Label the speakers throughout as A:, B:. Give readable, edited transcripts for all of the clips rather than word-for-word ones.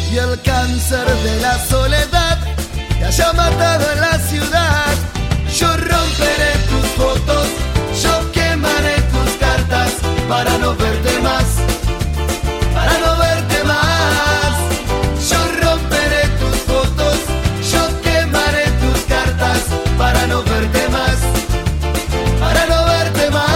A: y el cáncer de la soledad te haya matado en la ciudad. Yo romperé tus fotos, yo quemaré tus cartas para no verte más, para no verte más. Yo romperé tus fotos, yo quemaré tus cartas para no verte más, para no verte más.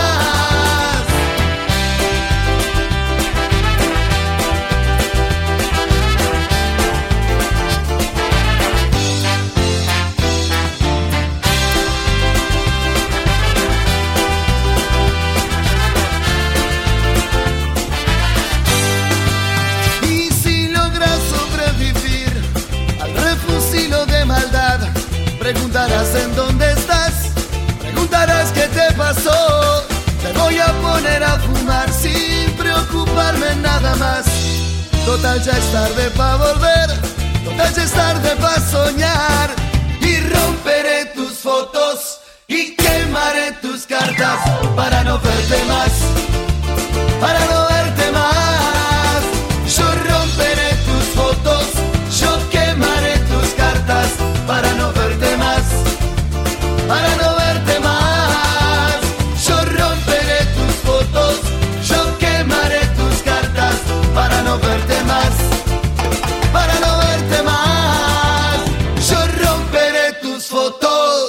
A: Preguntarás en dónde estás, preguntarás qué te pasó. Te voy a poner a fumar sin preocuparme nada más. Total ya es tarde pa' volver, total ya es tarde pa' soñar. Y romperé tus fotos y quemaré tus cartas para no verte más, para no verte más. Yo romperé tus fotos, yo quemaré tus cartas para no verte más, para no verte más. Yo romperé tus fotos, yo quemaré tus cartas para no verte más, para no verte más. Yo romperé tus fotos.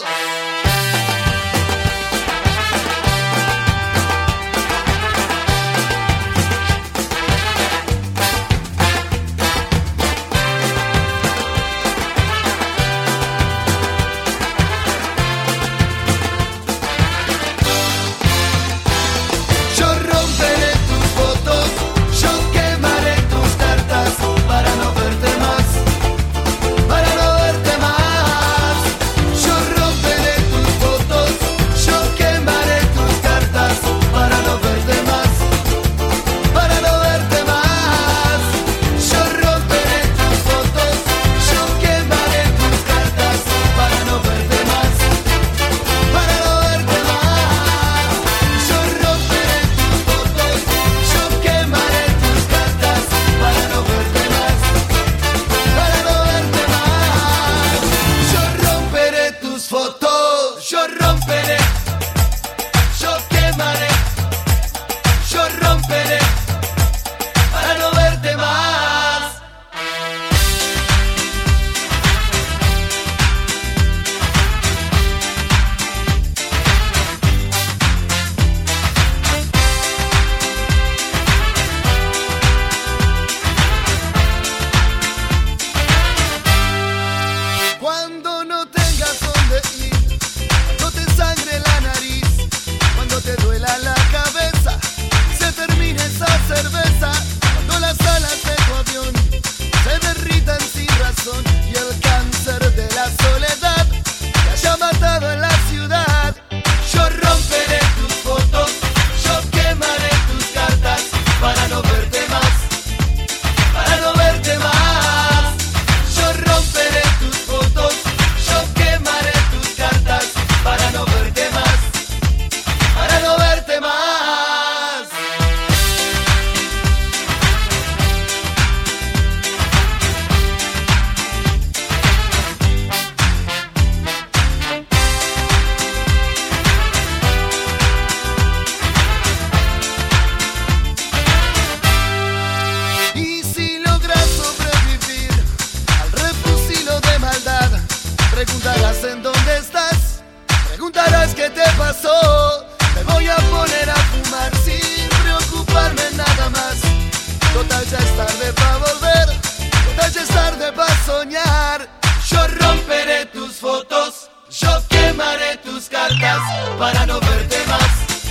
A: Preguntarás en dónde estás, preguntarás qué te pasó. Me voy a poner a fumar sin preocuparme nada más. Total ya es tarde pa' volver, total ya es tarde pa' soñar. Yo romperé tus fotos, yo quemaré tus cartas para no verte más,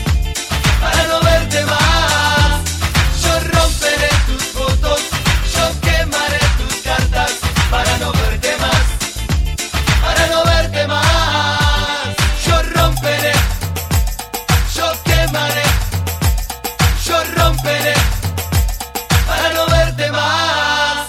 A: para no verte más. Yo romperé tus fotos, yo quemaré tus cartas para no verte más, para no verte más. Yo romperé, yo quemaré, yo romperé para no verte más.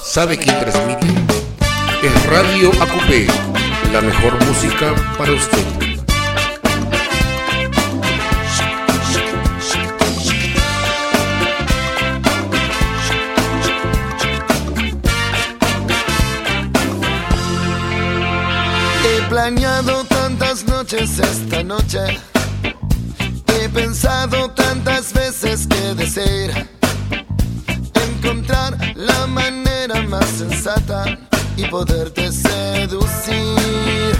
B: sabe quién transmite. Es Radio ACUPE, la mejor música para usted.
A: He planeado tantas noches esta noche, he pensado tantas veces que desear encontrar la manera más sensata y poderte seducir.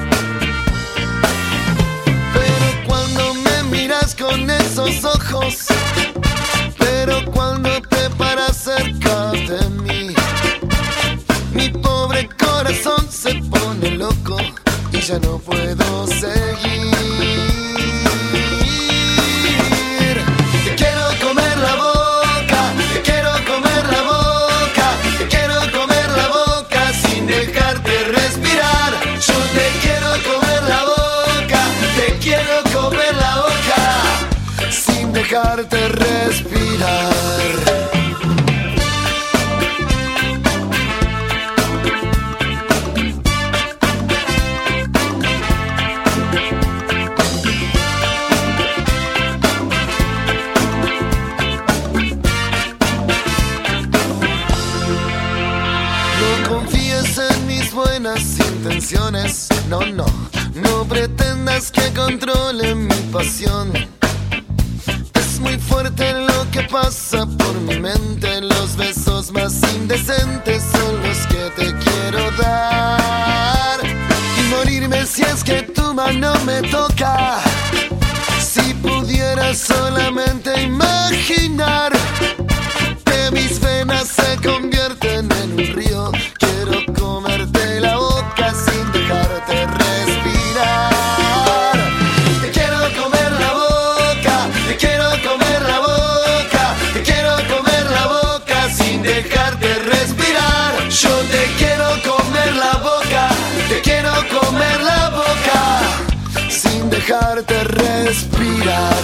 A: Pero cuando me miras con esos ojos, pero cuando te paras cerca de mí, mi pobre corazón se pone loco y ya no puedo seguir. Te quiero comer la boca, te quiero comer la boca, te quiero comer la boca sin dejarte respirar. Yo te quiero comer la boca, te quiero comer la boca sin dejarte respirar. Intenciones, no, no, no pretendas que controle mi pasión. Es muy fuerte lo que pasa por mi mente. Los besos más indecentes son los que te quiero dar y morirme si es que tu mano me toca. Si pudiera solamente imaginar que mis venas se convierten en un río, quiero comerte la boca sin dejarte respirar. Te quiero comer la boca, te quiero comer la boca, te quiero comer la boca sin dejarte respirar. Yo te quiero comer la boca, te quiero comer la boca sin dejarte respirar.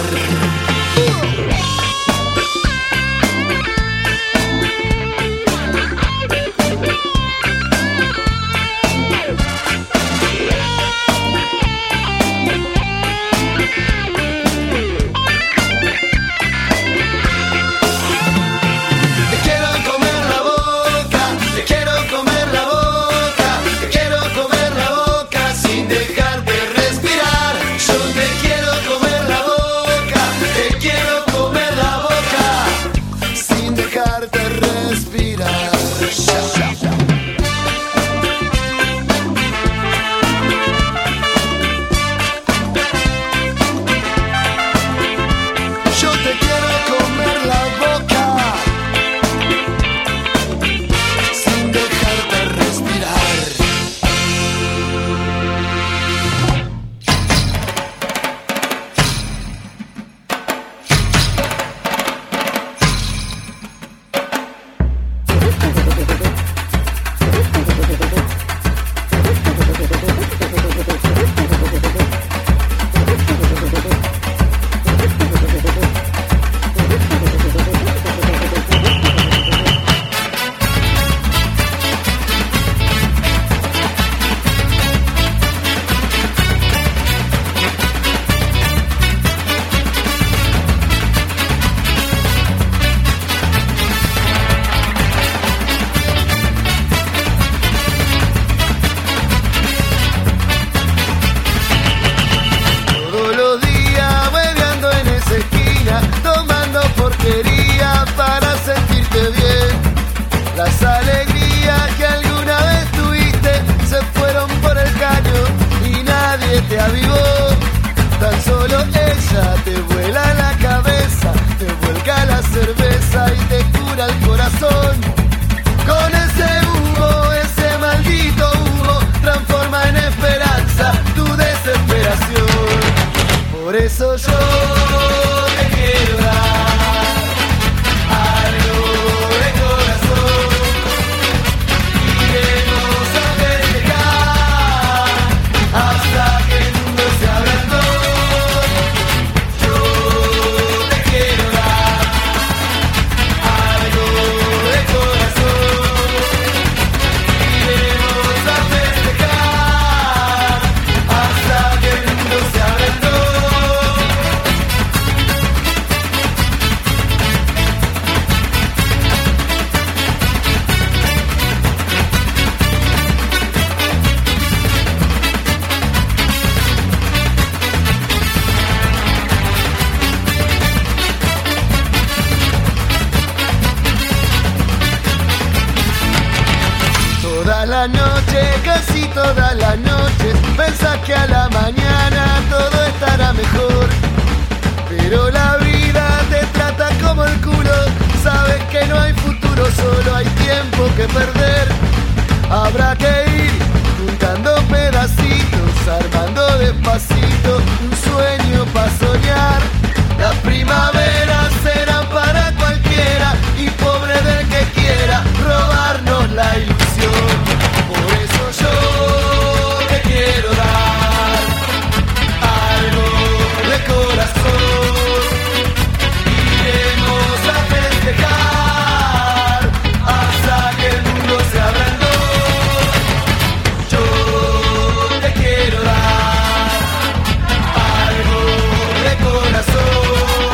A: la noche, casi toda la noche, pensás que a la mañana todo estará mejor. Pero la vida te trata como el culo, sabes que no hay futuro, solo hay tiempo que perder. Habrá que ir juntando pedacitos, armando despacito un sueño para soñar. Las primaveras serán para cualquiera y pobre del que quiera robarnos la ilusión. Por eso yo te quiero dar algo de corazón. Iremos a festejar hasta que el mundo se abra en dos. Yo te quiero dar algo de corazón.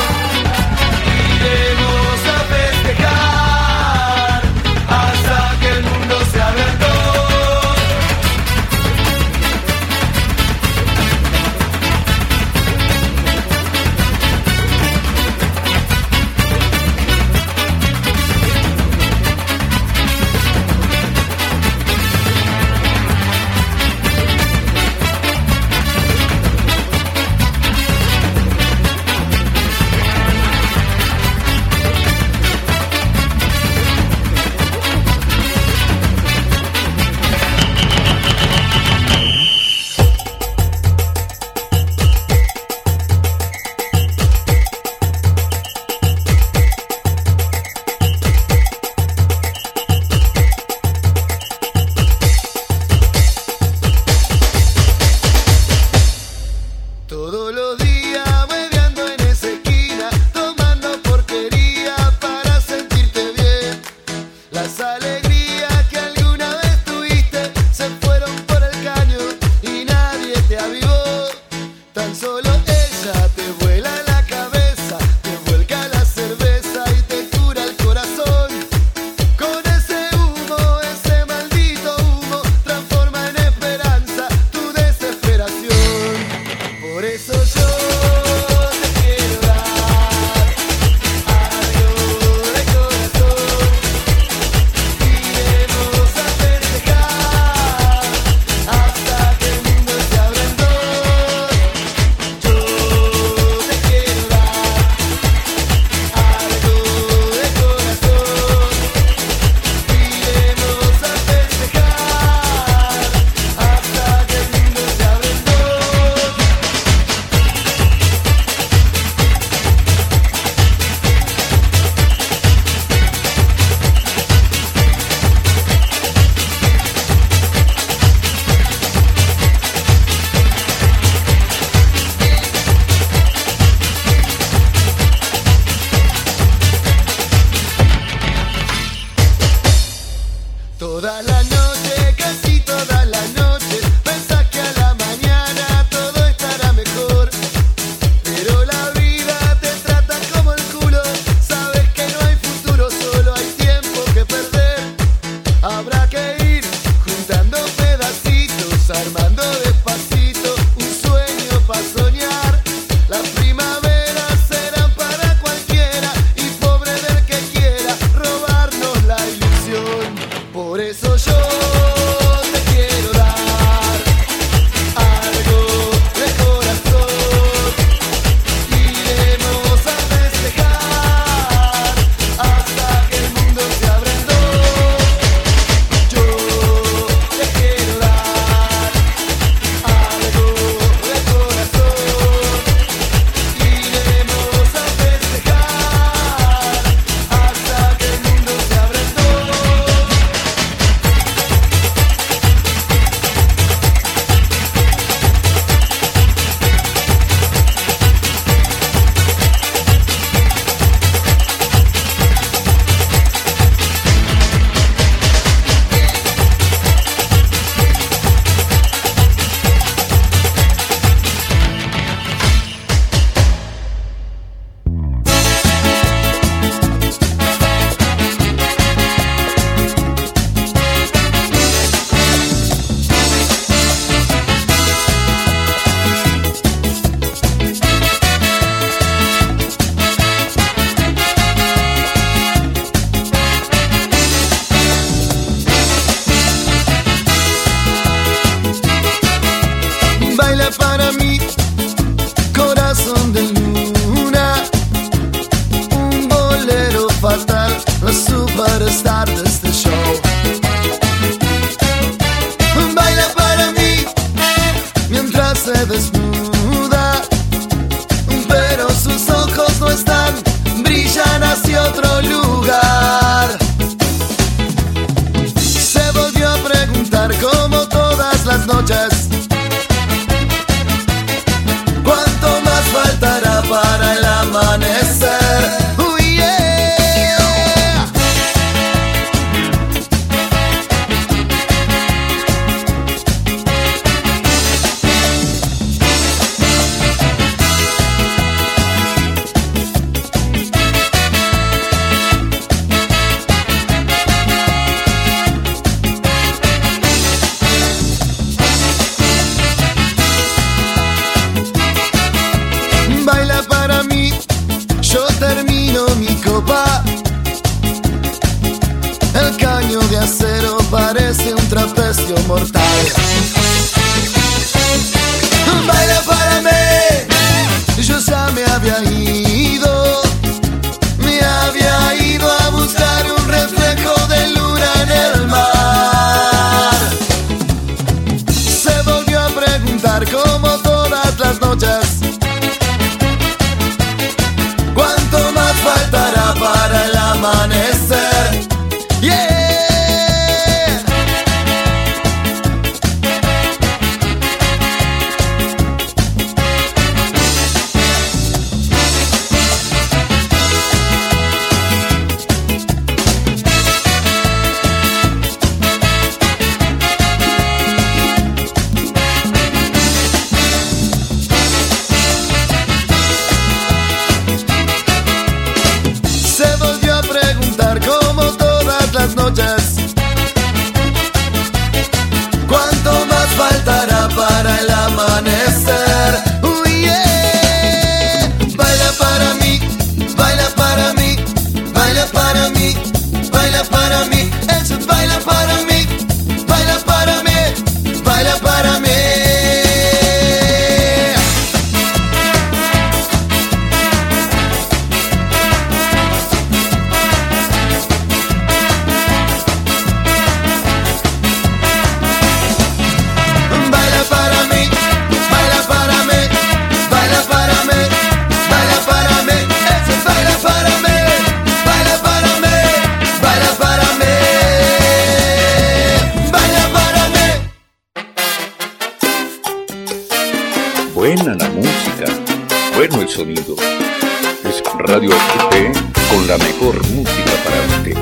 A: Iremos a festejar hasta que el mundo se abra en dos. Todos los días hueveando en esa esquina, tomando porquería para sentirte bien. Las alegrías que alguna vez tuviste se fueron por el caño y nadie te avivó. Tan solo ella te vuela la cabeza, te vuelca la cerveza y te cura el corazón. Con ese humo, ese maldito humo, transforma en esperanza tu desesperación. Por eso yo te quiero dar algo de corazón. Iremos a festejar hasta que el mundo se abra en dos. Yo te quiero dar algo de corazón. Iremos a festejar hasta que el mundo se abra en dos. Toda la noche, casi toda la noche, pensás que a la mañana todo estará mejor. Pero la vida te trata como el culo, sabes que no hay futuro, solo hay tiempo que perder. Habrá que ir juntando pedacitos, armando despacito un sueño para soñar. Las primaveras serán para cualquiera y pobre del que quiera robarnos la ilusión. Por eso yo de este show. Baila para mí mientras se desnuda, pero sus ojos no están, brillan hacia otro lugar. Se volvió a preguntar como todas las noches, ¿cuánto más faltará para el amanecer? El caño de acero parece un trapecio mortal. Baila para mí, yo ya me había ido a buscar un reflejo de luna en el mar. Se volvió a preguntar como todas las noches, ¿cuánto más faltará para el amanecer? Yeah. Se volvió a preguntar como todas las noches, ¿cuánto más faltará para el amanecer? Yeah. Baila para mí, baila para mí, baila para mí, baila para mí, eso baila para mí, baila para mí, baila para mí.
B: Buena la música, bueno el sonido. Es Radio Acupé con la mejor música para usted.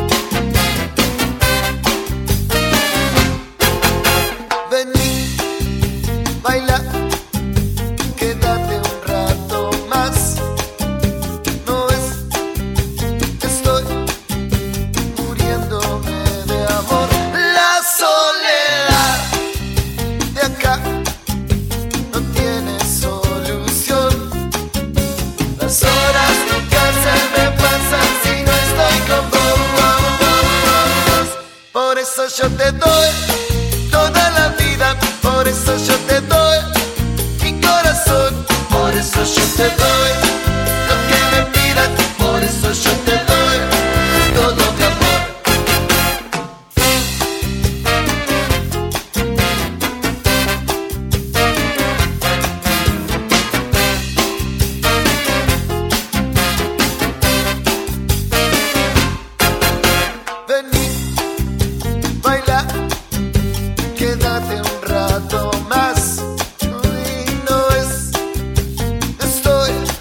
A: Vení, baila, quédate un rato más. No es, estoy muriéndome de amor. La soledad de acá no tiene solución. Las horas nunca se me pasan si no estoy con vos. Por eso yo te doy toda la vida, por eso yo te doy mi corazón, por eso yo te doy lo que me pidas, por eso yo te doy todo mi amor. Vení, baila, quédate un rato más. Y no es, estoy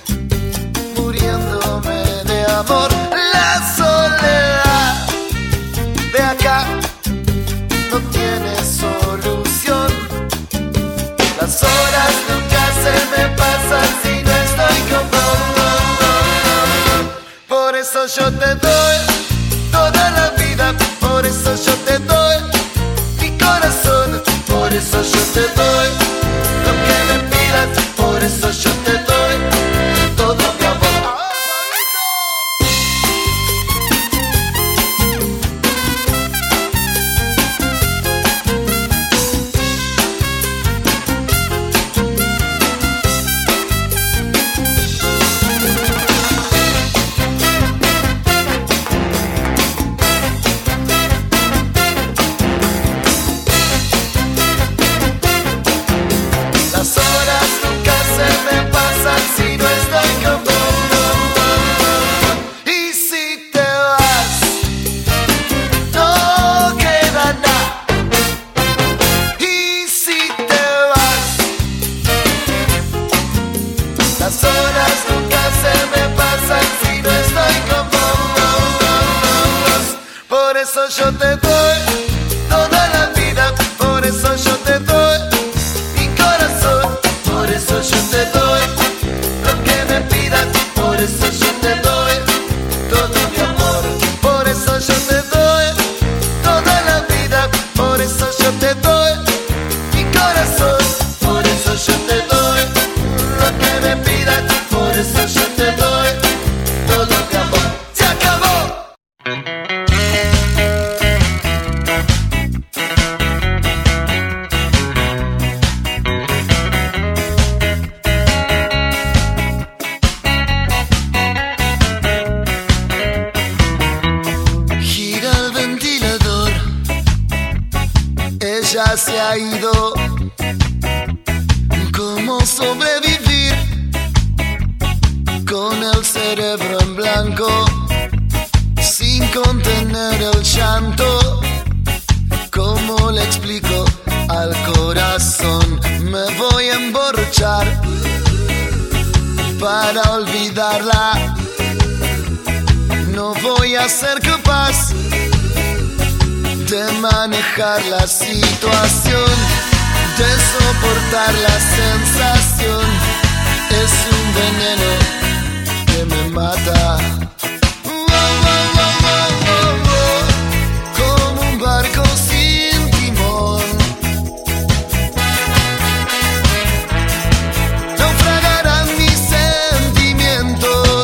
A: Por eso yo te doy toda la vida, por eso yo te doy mi corazón, por eso yo te doy lo que me pidas, por eso yo te doy todo mi amor, por eso yo te doy toda la vida, por eso yo te doy mi corazón, por eso yo te doy lo que me pidas, por eso yo te doy todo mi amor. ¡Se acabó! Gira el ventilador, ella se ha ido. ¿Cómo sobrevivir con el cerebro en blanco sin contener el llanto? ¿Cómo le explico al corazón? Me voy a emborrachar para olvidarla. No voy a ser capaz de manejar la situación, de soportar la sensación. Es un veneno que me mata. Como un barco sin timón, naufragarán mis sentimientos.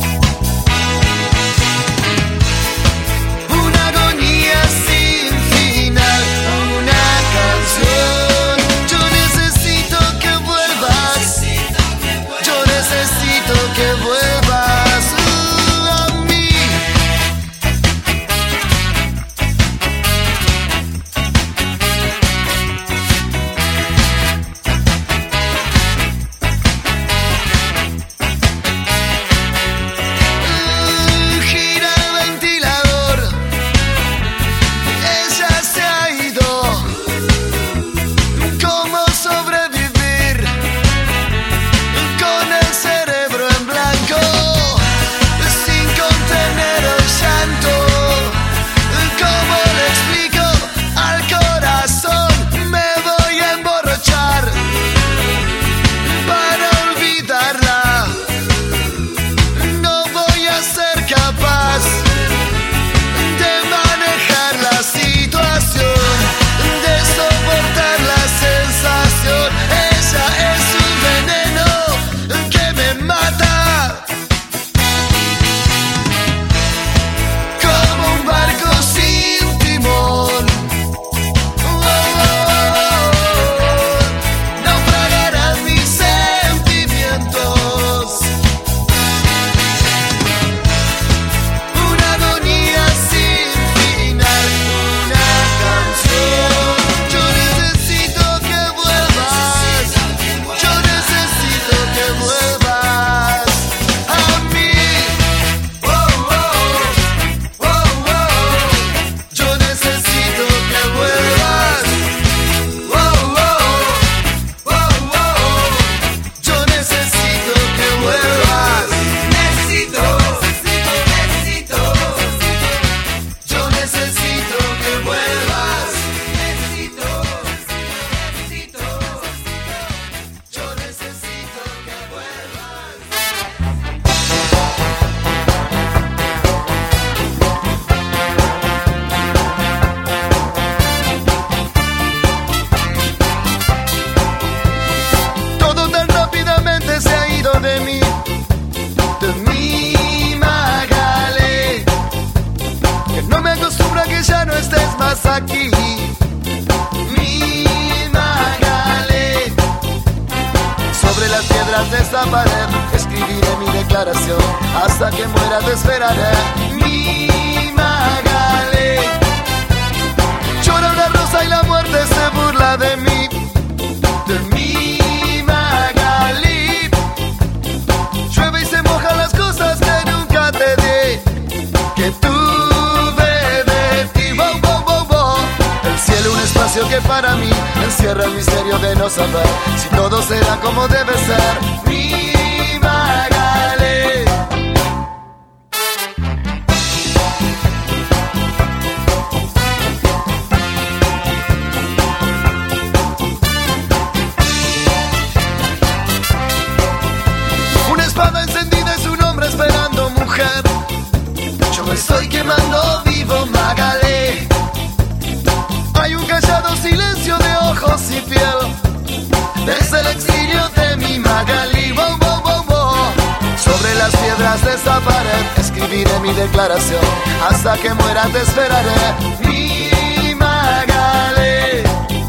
A: Una agonía sin final, una canción. Yo necesito que vuelvas, yo necesito que vuelvas a mí. Gira el ventilador, ella se ha ido. ¿Cómo sobrevivir con el cerebro en blanco sin contener el llanto? ¿Cómo le explico al corazón? Me voy a emborrachar para olvidarla. No voy a ser capaz de manejar la situación, de soportar la sensación. Ella es un veneno que me mata. Como un barco sin timón, naufragarán mis sentimientos. Una agonía sin final, una canción. Yo necesito que vuelvas, yo necesito que vuelvas a mí. Yo necesito que vuelvas. Yo necesito que vuelvas. Necesito. Yo necesito que vuelvas. Yo necesito que vuelvas. Todo tan rápidamente se ha ido de mí, Magali, que no me acostumbro a que ya no estés más aquí. Mi Magali, sobre las piedras de esta pared escribiré mi declaración, hasta que muera te esperaré. Mi Magali, llora una rosa y la muerte se burla de mí. Mi Magali, llueve y se mojan las cosas que nunca te di, que tuve de ti. El cielo, un espacio que para mí encierra el misterio de no saber si todo será como debe ser. Mi Magali. detrás de esa pared escribiré mi declaración. Hasta que muera te esperaré, mi Magalé.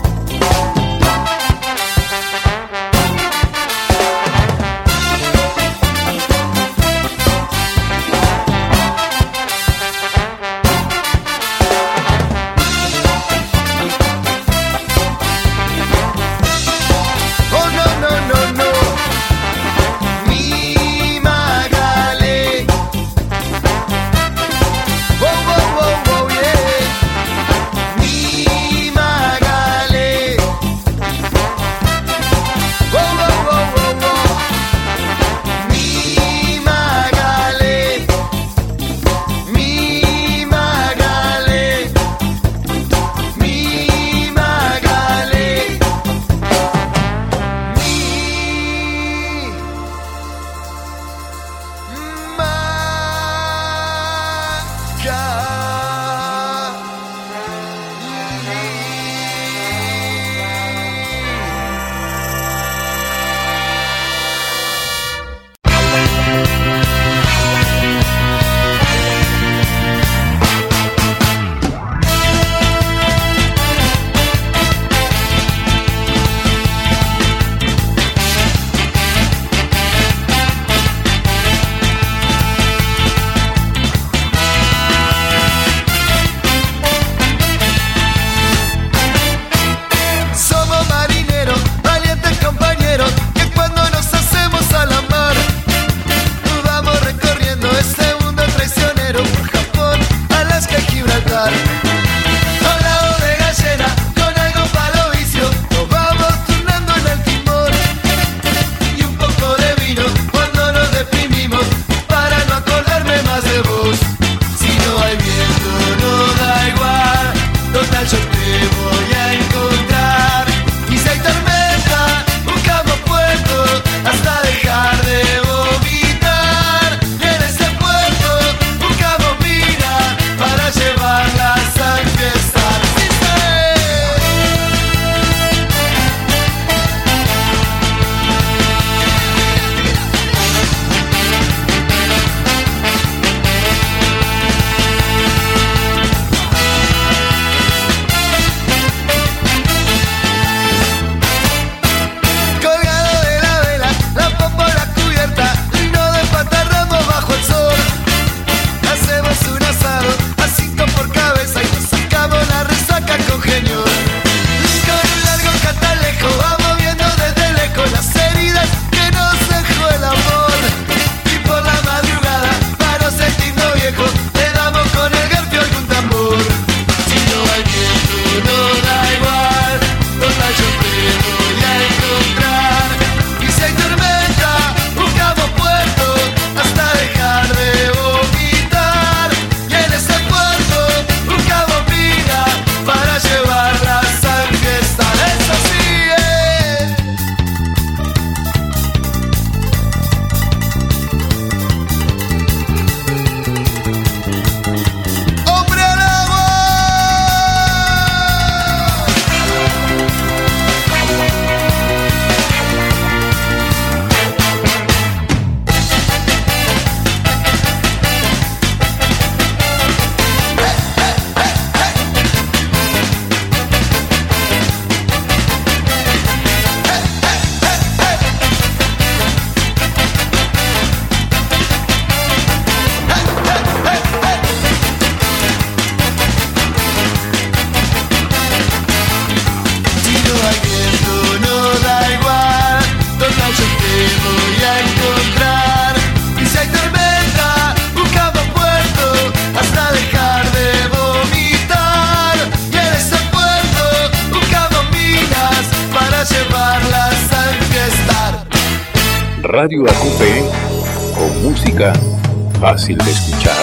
B: Radio AQP, con música fácil de escuchar.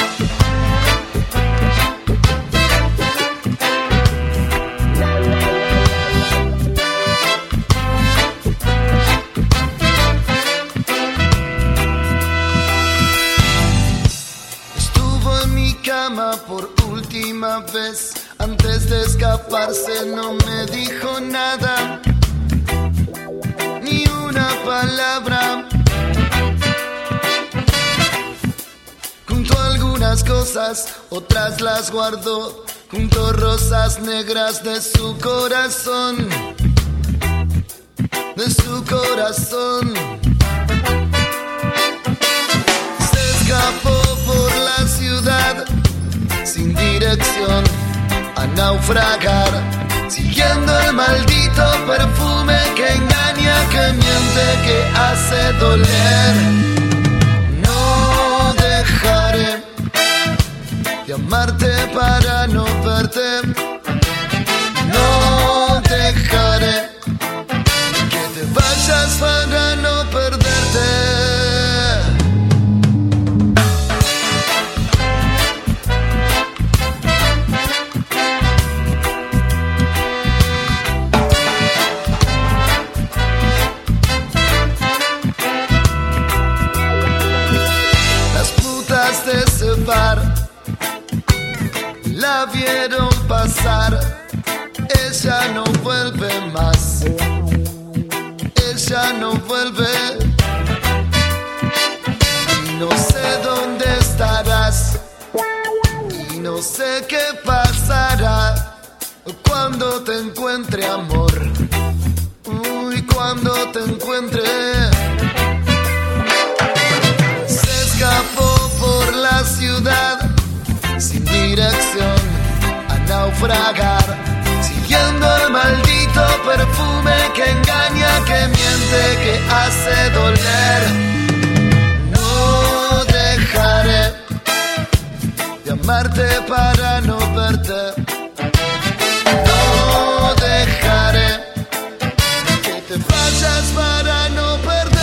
A: Estuvo en mi cama por última vez. Antes de escaparse no me dijo nada, ni una palabra. unas cosas, otras las guardó, junto rosas negras de su corazón, de su corazón. Se escapó por la ciudad sin dirección a naufragar, siguiendo el maldito perfume que engaña, que miente, que hace doler. No dejaré de amarte para no verte. No dejaré que te vayas para no perderte. De ese bar la vieron pasar, ella no vuelve más, ella no vuelve. Y no sé dónde estarás, y no sé qué pasará cuando te encuentre, amor. Uy, cuando te encuentre. Se escapó por la ciudad sin dirección a naufragar, siguiendo el maldito perfume que engaña, que miente, que hace doler. No dejaré de amarte para no verte. No dejaré que te vayas para no perderte.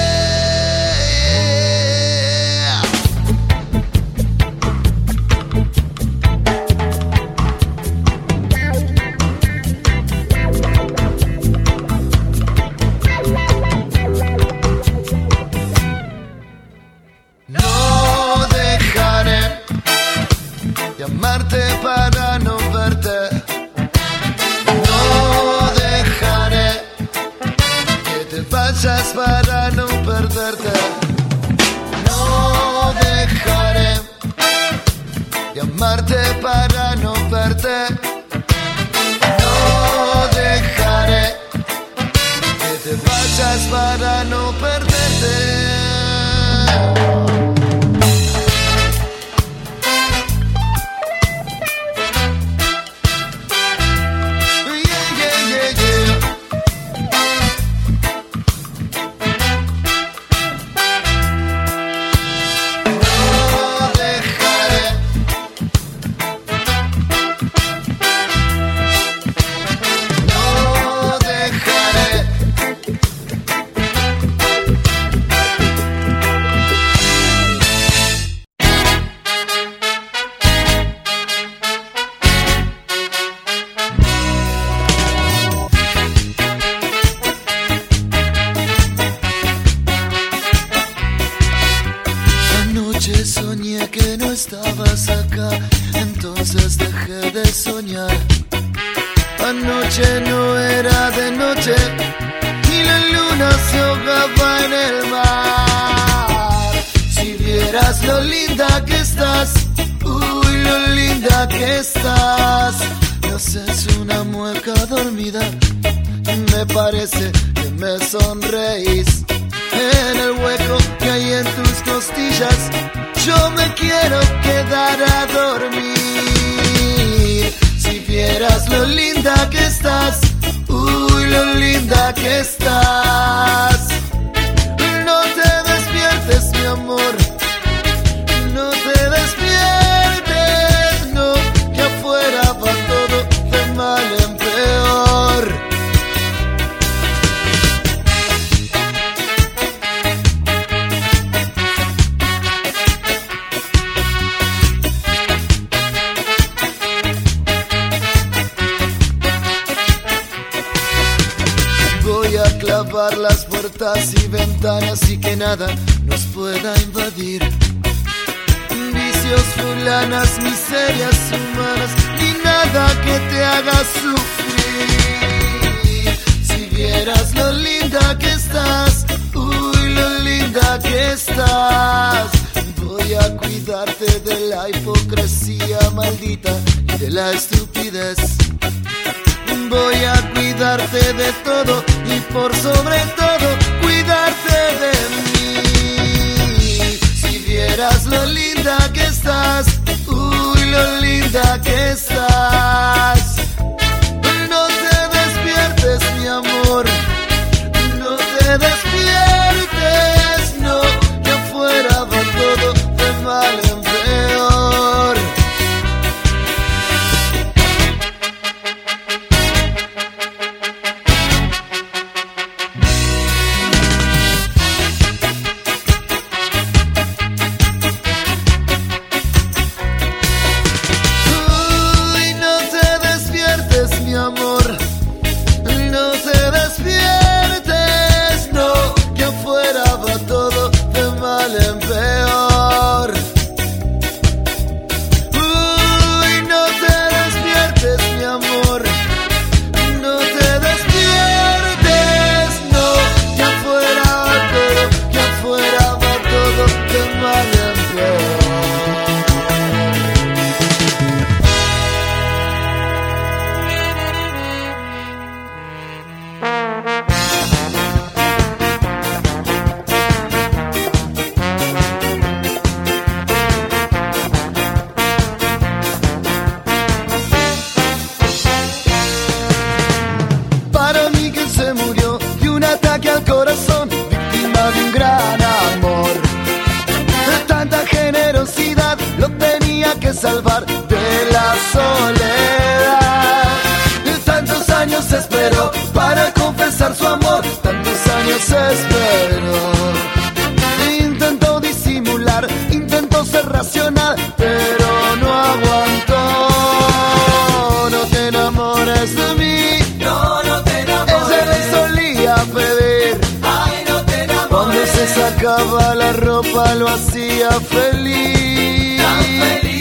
A: Amarte para no verte. No dejaré que te vayas para no perderte. No dejaré de amarte para no verte. No dejaré que te vayas para no perderte. Soñé que no estabas acá, entonces dejé de soñar. Anoche no era de noche y la luna se ahogaba en el mar. Si vieras lo linda que estás, uy, lo linda que estás. No sé, es una mueca dormida, me parece que me sonreís. En el hueco que hay en tus costillas, yo me quiero quedar a dormir. Si vieras lo linda que estás, uy, lo linda que estás. No te despiertes, mi amor, no te despiertes, no, que afuera va todo de mal en peor. Clavar las puertas y ventanas y que nada nos pueda invadir. Vicios, fulanas, miserias humanas y nada que te haga sufrir. Si vieras lo linda que estás, uy, lo linda que estás. Voy Voy a cuidarte de la hipocresía maldita y de la estupidez. Voy a cuidarte de todo y por sobre todo cuidarte de mí. Si vieras lo linda que estás, uy, lo linda que estás. No te despiertes, mi amor, no te despiertes, no, que afuera va todo de mal en peor. Salvar de la soledad. Tantos años esperó para confesar su amor, tantos años esperó. Intentó disimular, intentó ser racional, pero no aguantó. No te enamores de mí, no, no te enamores. Ella le solía pedir, ay, no te enamores. Cuando se sacaba la ropa lo hacía feliz, tan feliz.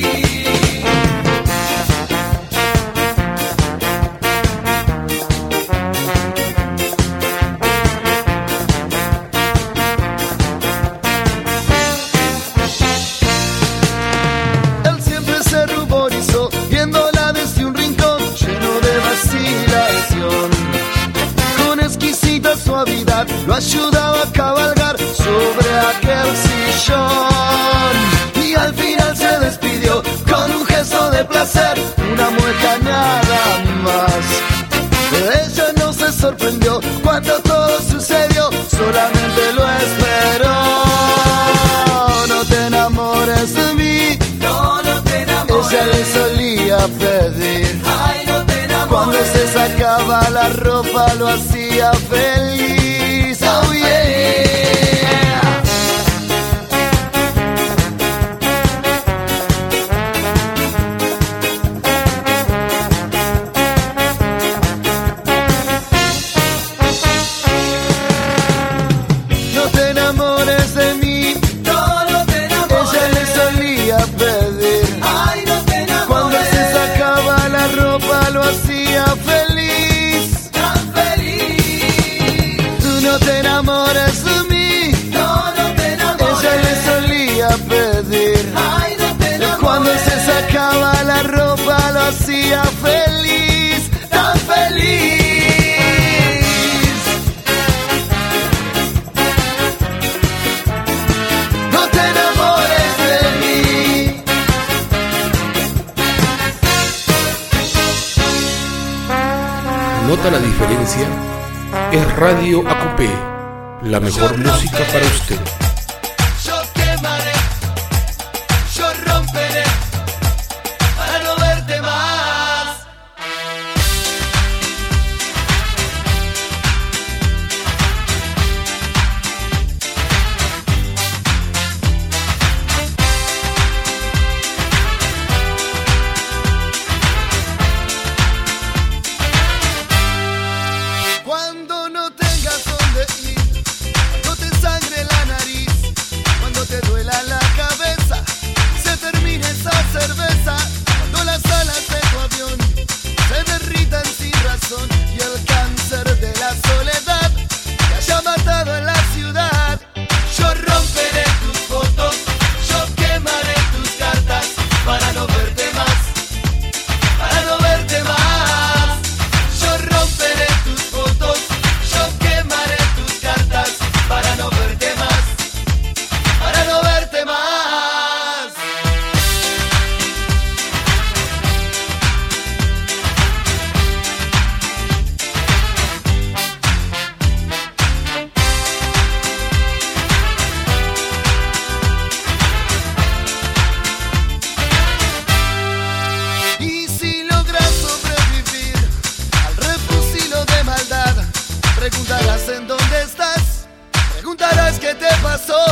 A: Lo ayudaba a cabalgar sobre aquel sillón y al final se despidió con un gesto de placer, una mueca nada más. Ella no se sorprendió cuando todo sucedió, solamente lo esperó. No te enamores de mí, no, no te enamores. Ella le solía pedir, ay, no te enamores. Cuando se sacaba la ropa lo hacía feliz. Oh yeah. No te enamores de mí, no, no te enamores. Ella le solía pedir, ay, no te enamores. Cuando se sacaba la ropa lo hacía feliz, tan feliz. No te enamores de mí, no, no te enamores. Ella le solía pedir, ay, no te enamores. Cuando se sacaba la ropa lo hacía feliz, tan feliz. No te enamores de mí.
C: ¿Nota la diferencia? Es Radio ACP, la mejor música para usted.
A: Yo quemaré, yo romperé, para no verte más. Cuando no tengas donde ir, no te sangre la nariz. pasó.